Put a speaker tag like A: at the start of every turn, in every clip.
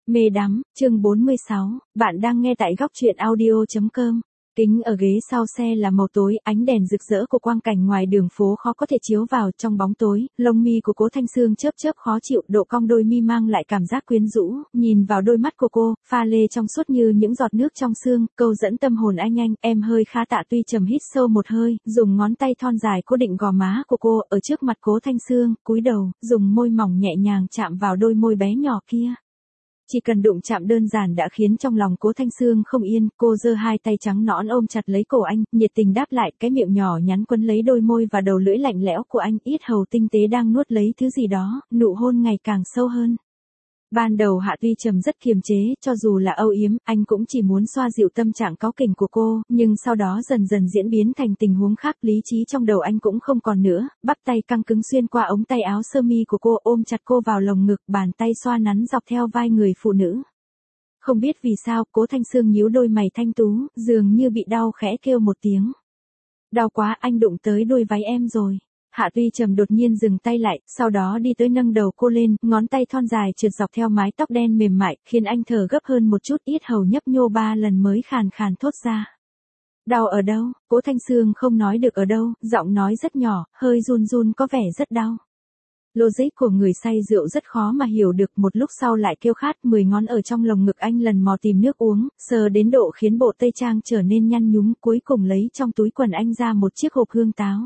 A: Mê đắm, chương 46, bạn đang nghe tại góc truyện audio.com. Kính ở ghế sau xe là màu tối, ánh đèn rực rỡ của quang cảnh ngoài đường phố khó có thể chiếu vào trong bóng tối, lông mi của Cố Thanh Sương chớp chớp khó chịu, độ cong đôi mi mang lại cảm giác quyến rũ, nhìn vào đôi mắt của cô, pha lê trong suốt như những giọt nước trong sương, câu dẫn tâm hồn anh. Em hơi khá Tạ Tuy trầm hít sâu một hơi, dùng ngón tay thon dài cố định gò má của cô ở trước mặt Cố Thanh Sương, cúi đầu, dùng môi mỏng nhẹ nhàng chạm vào đôi môi bé nhỏ kia. Chỉ cần đụng chạm đơn giản đã khiến trong lòng Cố Thanh Sương không yên, cô giơ hai tay trắng nõn ôm chặt lấy cổ anh, nhiệt tình đáp lại, cái miệng nhỏ nhắn quấn lấy đôi môi và đầu lưỡi lạnh lẽo của anh, yết hầu tinh tế đang nuốt lấy thứ gì đó, nụ hôn ngày càng sâu hơn. Ban đầu Hạ Tuy Trầm rất kiềm chế, cho dù là âu yếm, anh cũng chỉ muốn xoa dịu tâm trạng cáu kỉnh của cô, nhưng sau đó dần dần diễn biến thành tình huống khác, lý trí trong đầu anh cũng không còn nữa, bắp tay căng cứng xuyên qua ống tay áo sơ mi của cô, ôm chặt cô vào lồng ngực, bàn tay xoa nắn dọc theo vai người phụ nữ. Không biết vì sao, Cố Thanh Sương nhíu đôi mày thanh tú, dường như bị đau khẽ kêu một tiếng. Đau quá, anh đụng tới đôi váy em rồi. Hạ Tuy Trầm đột nhiên dừng tay lại, sau đó đi tới nâng đầu cô lên, ngón tay thon dài trượt dọc theo mái tóc đen mềm mại, khiến anh thở gấp hơn một chút, yết hầu nhấp nhô 3 lần mới khàn khàn thốt ra. Đau ở đâu? Cố Thanh Sương không nói được ở đâu, giọng nói rất nhỏ, hơi run run có vẻ rất đau. Logic của người say rượu rất khó mà hiểu được, một lúc sau lại kêu khát, 10 ngón ở trong lồng ngực anh lần mò tìm nước uống, sờ đến độ khiến bộ tây trang trở nên nhăn nhúm, cuối cùng lấy trong túi quần anh ra một chiếc hộp hương táo.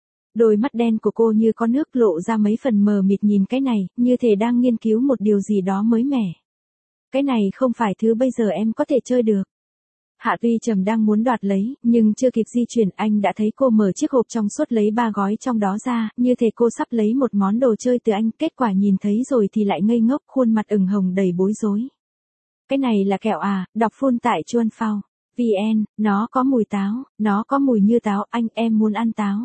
A: Đôi mắt đen của cô như có nước, lộ ra mấy phần mờ mịt nhìn cái này, như thể đang nghiên cứu một điều gì đó mới mẻ. Cái này không phải thứ bây giờ em có thể chơi được. Hạ Tuy Trầm đang muốn đoạt lấy, nhưng chưa kịp di chuyển anh đã thấy cô mở chiếc hộp trong suốt lấy 3 gói trong đó ra, như thể cô sắp lấy một món đồ chơi từ anh, kết quả nhìn thấy rồi thì lại ngây ngốc, khuôn mặt ửng hồng đầy bối rối. Cái này là kẹo à? Đọc full tại Chuan Phao VN, nó có mùi táo, nó có mùi như táo, em muốn ăn táo.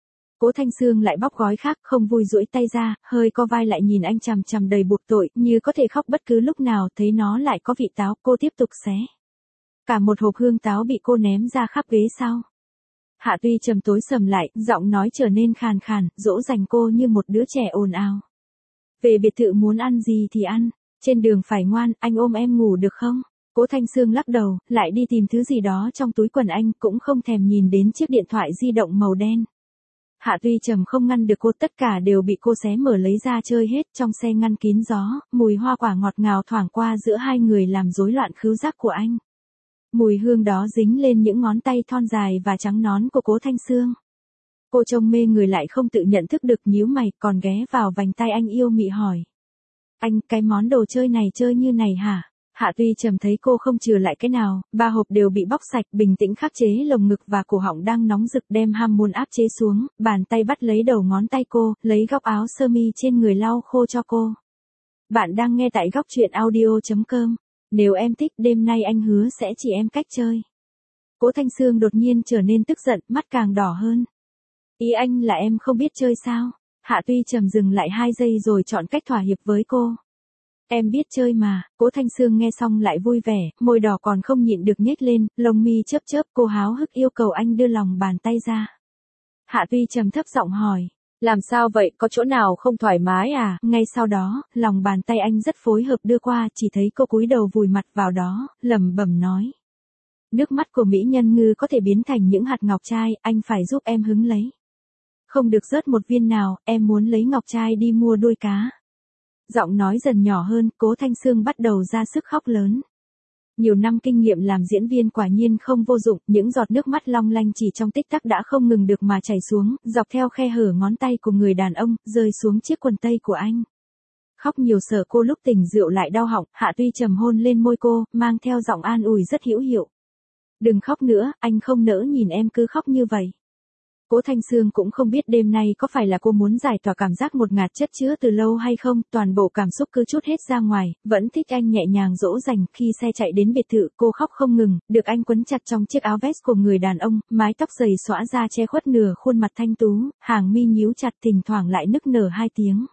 A: Cố Thanh Sương lại bóc gói khác, không vui duỗi tay ra, hơi co vai lại nhìn anh chằm chằm đầy buộc tội, như có thể khóc bất cứ lúc nào, thấy nó lại có vị táo, cô tiếp tục xé. Cả một hộp hương táo bị cô ném ra khắp ghế sau. Hạ Tuy Trầm tối sầm lại, giọng nói trở nên khàn khàn, dỗ dành cô như một đứa trẻ ồn ào. Về biệt thự muốn ăn gì thì ăn, trên đường phải ngoan, anh ôm em ngủ được không? Cố Thanh Sương lắc đầu, lại đi tìm thứ gì đó trong túi quần anh, cũng không thèm nhìn đến chiếc điện thoại di động màu đen. Hạ Tuy Trầm không ngăn được cô, tất cả đều bị cô xé mở lấy ra chơi hết, trong xe ngăn kín gió, mùi hoa quả ngọt ngào thoảng qua giữa hai người làm rối loạn khứu giác của anh. Mùi hương đó dính lên những ngón tay thon dài và trắng nõn của Cố Thanh Sương. Cô trông mê người lại không tự nhận thức được, nhíu mày, còn ghé vào vành tay anh yêu mị hỏi. Anh, cái món đồ chơi này chơi như này hả? Hạ Tuy Trầm thấy cô không chừa lại cái nào, 3 hộp đều bị bóc sạch, bình tĩnh khắc chế lồng ngực và cổ họng đang nóng rực, đem ham muốn áp chế xuống, bàn tay bắt lấy đầu ngón tay cô, lấy góc áo sơ mi trên người lau khô cho cô. Bạn đang nghe tại góc truyện audio.com. Nếu em thích, đêm nay anh hứa sẽ chỉ em cách chơi. Cố Thanh Sương đột nhiên trở nên tức giận, mắt càng đỏ hơn. Ý anh là em không biết chơi sao? Hạ Tuy Trầm dừng lại 2 giây rồi chọn cách thỏa hiệp với cô. Em biết chơi mà. Cố Thanh Sương nghe xong lại vui vẻ, môi đỏ còn không nhịn được nhếch lên, lông mi chớp chớp, cô háo hức yêu cầu anh đưa lòng bàn tay ra. Hạ Tuy Trầm thấp giọng hỏi. Làm sao vậy, có chỗ nào không thoải mái à? Ngay sau đó, lòng bàn tay anh rất phối hợp đưa qua, chỉ thấy cô cúi đầu vùi mặt vào đó, lẩm bẩm nói. Nước mắt của mỹ nhân ngư có thể biến thành những hạt ngọc trai, anh phải giúp em hứng lấy. Không được rớt một viên nào, em muốn lấy ngọc trai đi mua đuôi cá. Giọng nói dần nhỏ hơn, Cố Thanh Sương bắt đầu ra sức khóc lớn. Nhiều năm kinh nghiệm làm diễn viên quả nhiên không vô dụng, những giọt nước mắt long lanh chỉ trong tích tắc đã không ngừng được mà chảy xuống, dọc theo khe hở ngón tay của người đàn ông, rơi xuống chiếc quần tây của anh. Khóc nhiều sợ cô lúc tỉnh rượu lại đau họng, Hạ Tuy Trầm hôn lên môi cô, mang theo giọng an ủi rất hữu hiệu. Đừng khóc nữa, anh không nỡ nhìn em cứ khóc như vậy. Cố Thanh Sương cũng không biết đêm nay có phải là cô muốn giải tỏa cảm giác ngột ngạt chất chứa từ lâu hay không, toàn bộ cảm xúc cứ trút hết ra ngoài, vẫn thích anh nhẹ nhàng dỗ dành, khi xe chạy đến biệt thự cô khóc không ngừng, được anh quấn chặt trong chiếc áo vest của người đàn ông, mái tóc dày xõa ra che khuất nửa khuôn mặt thanh tú, hàng mi nhíu chặt, thỉnh thoảng lại nức nở 2 tiếng.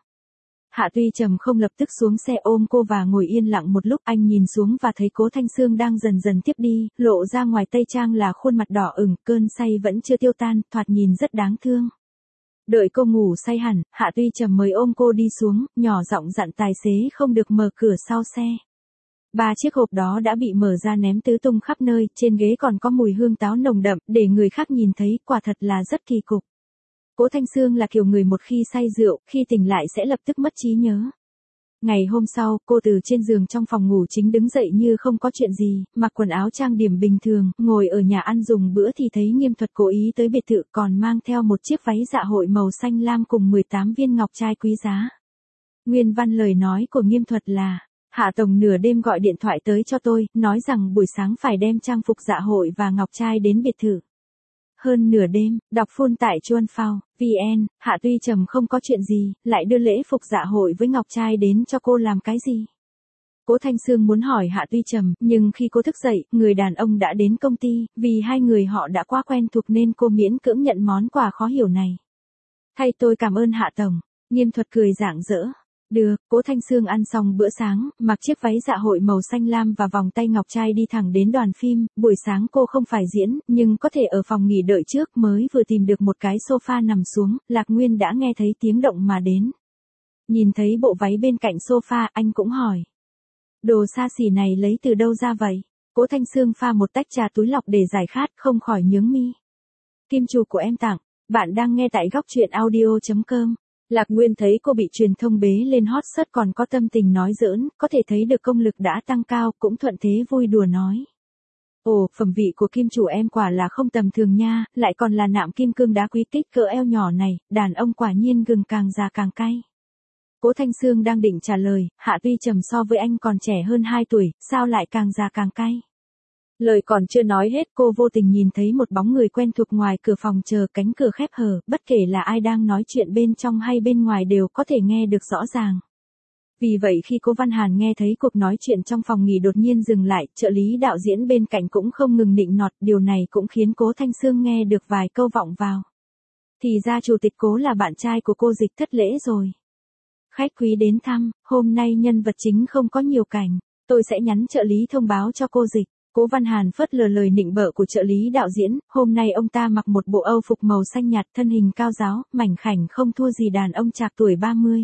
A: Hạ Tuy Trầm không lập tức xuống xe ôm cô và ngồi yên lặng một lúc, anh nhìn xuống và thấy Cố Thanh Sương đang dần dần tiếp đi, lộ ra ngoài tây trang là khuôn mặt đỏ ửng, cơn say vẫn chưa tiêu tan, thoạt nhìn rất đáng thương. Đợi cô ngủ say hẳn, Hạ Tuy Trầm mới ôm cô đi xuống, nhỏ giọng dặn tài xế không được mở cửa sau xe. Ba chiếc hộp đó đã bị mở ra ném tứ tung khắp nơi, trên ghế còn có mùi hương táo nồng đậm, để người khác nhìn thấy, quả thật là rất kỳ cục. Cố Thanh Sương là kiểu người một khi say rượu, khi tỉnh lại sẽ lập tức mất trí nhớ. Ngày hôm sau, cô từ trên giường trong phòng ngủ chính đứng dậy như không có chuyện gì, mặc quần áo trang điểm bình thường, ngồi ở nhà ăn dùng bữa thì thấy Nghiêm Thuật cố ý tới biệt thự còn mang theo một chiếc váy dạ hội màu xanh lam cùng 18 viên ngọc trai quý giá. Nguyên văn lời nói của Nghiêm Thuật là: Hạ Tổng nửa đêm gọi điện thoại tới cho tôi, nói rằng buổi sáng phải đem trang phục dạ hội và ngọc trai đến biệt thự. Hơn nửa đêm, đọc full tại Chuan Phao, VN, Hạ Tuy Trầm không có chuyện gì, lại đưa lễ phục dạ hội với ngọc trai đến cho cô làm cái gì? Cố Thanh Sương muốn hỏi Hạ Tuy Trầm, nhưng khi cô thức dậy, người đàn ông đã đến công ty, vì hai người họ đã quá quen thuộc nên cô miễn cưỡng nhận món quà khó hiểu này. Thay tôi cảm ơn Hạ Tổng, Nghiêm Thuật cười rạng rỡ. Được, Cố Thanh Sương ăn xong bữa sáng, mặc chiếc váy dạ hội màu xanh lam và vòng tay ngọc trai đi thẳng đến đoàn phim, buổi sáng cô không phải diễn, nhưng có thể ở phòng nghỉ đợi trước, mới vừa tìm được một cái sofa nằm xuống, Lạc Nguyên đã nghe thấy tiếng động mà đến. Nhìn thấy bộ váy bên cạnh sofa, anh cũng hỏi. Đồ xa xỉ này lấy từ đâu ra vậy? Cố Thanh Sương pha một tách trà túi lọc để giải khát, không khỏi nhướng mi. Kim chủ của em tặng, bạn đang nghe tại góc truyện audio.com. Lạc Nguyên thấy cô bị truyền thông bế lên hot search còn có tâm tình nói giỡn, có thể thấy được công lực đã tăng cao, cũng thuận thế vui đùa nói. Ồ, phẩm vị của kim chủ em quả là không tầm thường nha, lại còn là nạm kim cương đá quý kích cỡ eo nhỏ này, đàn ông quả nhiên gừng càng già càng cay. Cố Thanh Sương đang định trả lời, Hạ Tuy Trầm so với anh còn trẻ hơn 2 tuổi, sao lại càng già càng cay? Lời còn chưa nói hết cô vô tình nhìn thấy một bóng người quen thuộc ngoài cửa phòng chờ, cánh cửa khép hờ, bất kể là ai đang nói chuyện bên trong hay bên ngoài đều có thể nghe được rõ ràng. Vì vậy khi Cố Văn Hàn nghe thấy cuộc nói chuyện trong phòng nghỉ đột nhiên dừng lại, trợ lý đạo diễn bên cạnh cũng không ngừng nịnh nọt, điều này cũng khiến Cố Thanh Sương nghe được vài câu vọng vào. Thì ra chủ tịch Cố là bạn trai của cô Dịch thất lễ rồi. Khách quý đến thăm, hôm nay nhân vật chính không có nhiều cảnh, tôi sẽ nhắn trợ lý thông báo cho cô Dịch. Cố Văn Hàn phớt lờ lời nịnh bợ của trợ lý đạo diễn, hôm nay ông ta mặc một bộ âu phục màu xanh nhạt, thân hình cao ráo, mảnh khảnh không thua gì đàn ông trạc tuổi 30.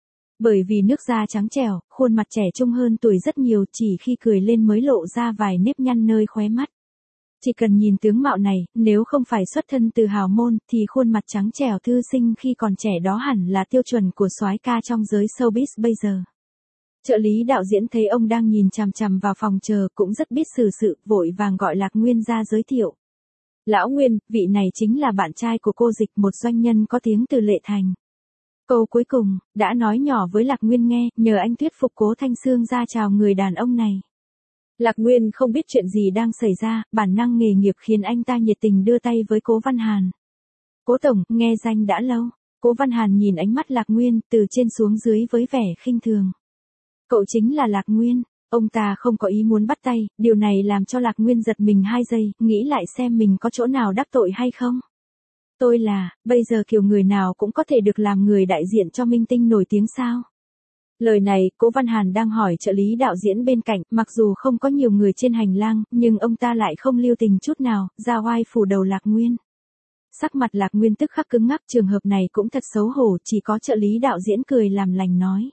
A: Bởi vì nước da trắng trẻo, khuôn mặt trẻ trung hơn tuổi rất nhiều, chỉ khi cười lên mới lộ ra vài nếp nhăn nơi khóe mắt. Chỉ cần nhìn tướng mạo này, nếu không phải xuất thân từ hào môn, thì khuôn mặt trắng trẻo thư sinh khi còn trẻ đó hẳn là tiêu chuẩn của soái ca trong giới showbiz bây giờ. Trợ lý đạo diễn thấy ông đang nhìn chằm chằm vào phòng chờ, cũng rất biết xử sự, vội vàng gọi Lạc Nguyên ra giới thiệu. Lão Nguyên, vị này chính là bạn trai của cô Dịch, một doanh nhân có tiếng từ Lệ Thành. Câu cuối cùng, đã nói nhỏ với Lạc Nguyên nghe, nhờ anh thuyết phục Cố Thanh Sương ra chào người đàn ông này. Lạc Nguyên không biết chuyện gì đang xảy ra, bản năng nghề nghiệp khiến anh ta nhiệt tình đưa tay với Cố Văn Hàn. Cố Tổng, nghe danh đã lâu. Cố Văn Hàn nhìn ánh mắt Lạc Nguyên, từ trên xuống dưới với vẻ khinh thường. Cậu chính là Lạc Nguyên, ông ta không có ý muốn bắt tay, điều này làm cho Lạc Nguyên giật mình 2 giây, nghĩ lại xem mình có chỗ nào đắc tội hay không. Tôi là, bây giờ kiểu người nào cũng có thể được làm người đại diện cho minh tinh nổi tiếng sao? Lời này, Cố Văn Hàn đang hỏi trợ lý đạo diễn bên cạnh, mặc dù không có nhiều người trên hành lang, nhưng ông ta lại không lưu tình chút nào, ra oai phủ đầu Lạc Nguyên. Sắc mặt Lạc Nguyên tức khắc cứng ngắc, trường hợp này cũng thật xấu hổ, chỉ có trợ lý đạo diễn cười làm lành nói.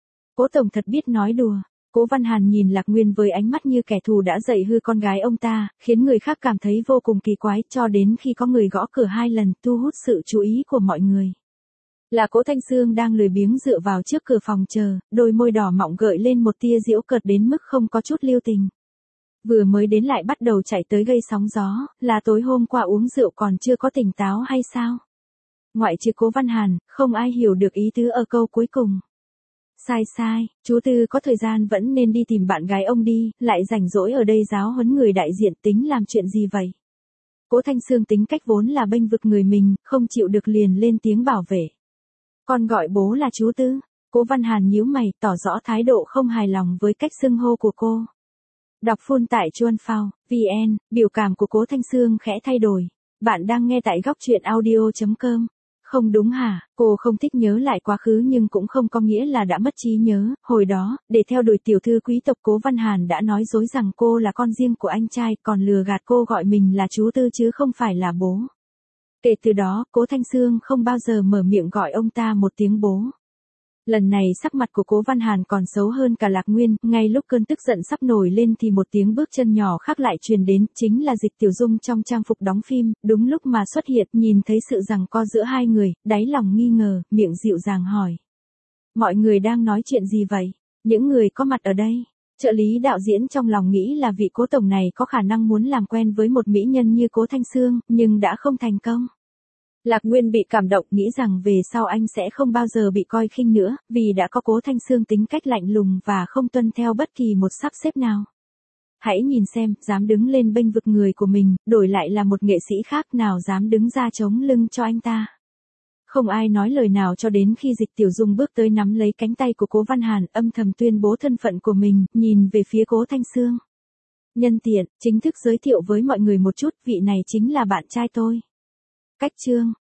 A: Cố Tổng thật biết nói đùa. Cố Văn Hàn nhìn Lạc Nguyên với ánh mắt như kẻ thù đã dạy hư con gái ông ta, khiến người khác cảm thấy vô cùng kỳ quái, cho đến khi có người gõ cửa 2 lần, thu hút sự chú ý của mọi người. Là Cố Thanh Sương đang lười biếng dựa vào trước cửa phòng chờ, đôi môi đỏ mọng gợi lên một tia giễu cợt đến mức không có chút lưu tình. Vừa mới đến lại bắt đầu chạy tới gây sóng gió, là tối hôm qua uống rượu còn chưa có tỉnh táo hay sao? Ngoại trừ Cố Văn Hàn, không ai hiểu được ý tứ ở câu cuối cùng. Sai, chú Tư có thời gian vẫn nên đi tìm bạn gái ông đi, lại rảnh rỗi ở đây giáo huấn người đại diện, tính làm chuyện gì vậy? Cố Thanh Sương tính cách vốn là bênh vực người mình, không chịu được liền lên tiếng bảo vệ. Con gọi bố là chú Tư. Cố Văn Hàn nhíu mày, tỏ rõ thái độ không hài lòng với cách xưng hô của cô. Đọc full tại Chuan Phao, VN, biểu cảm của Cố Thanh Sương khẽ thay đổi. Bạn đang nghe tại góc truyện audio.com. Không đúng hả, cô không thích nhớ lại quá khứ nhưng cũng không có nghĩa là đã mất trí nhớ. Hồi đó, để theo đuổi tiểu thư quý tộc, Cố Văn Hàn đã nói dối rằng cô là con riêng của anh trai, còn lừa gạt cô gọi mình là chú Tư chứ không phải là bố. Kể từ đó, Cố Thanh Sương không bao giờ mở miệng gọi ông ta một tiếng bố. Lần này sắc mặt của Cố Văn Hàn còn xấu hơn cả Lạc Nguyên, ngay lúc cơn tức giận sắp nổi lên thì một tiếng bước chân nhỏ khác lại truyền đến, chính là Dịch Tiểu Dung trong trang phục đóng phim, đúng lúc mà xuất hiện, nhìn thấy sự giằng co giữa hai người, đáy lòng nghi ngờ, miệng dịu dàng hỏi. Mọi người đang nói chuyện gì vậy? Những người có mặt ở đây. Trợ lý đạo diễn trong lòng nghĩ là vị Cố tổng này có khả năng muốn làm quen với một mỹ nhân như Cố Thanh Sương, nhưng đã không thành công. Lạc Nguyên bị cảm động, nghĩ rằng về sau anh sẽ không bao giờ bị coi khinh nữa, vì đã có Cố Thanh Sương tính cách lạnh lùng và không tuân theo bất kỳ một sắp xếp nào. Hãy nhìn xem, dám đứng lên bênh vực người của mình, đổi lại là một nghệ sĩ khác nào dám đứng ra chống lưng cho anh ta. Không ai nói lời nào cho đến khi Dịch Tiểu Dung bước tới nắm lấy cánh tay của Cố Văn Hàn, âm thầm tuyên bố thân phận của mình, nhìn về phía Cố Thanh Sương. Nhân tiện, chính thức giới thiệu với mọi người một chút, vị này chính là bạn trai tôi. Cách chương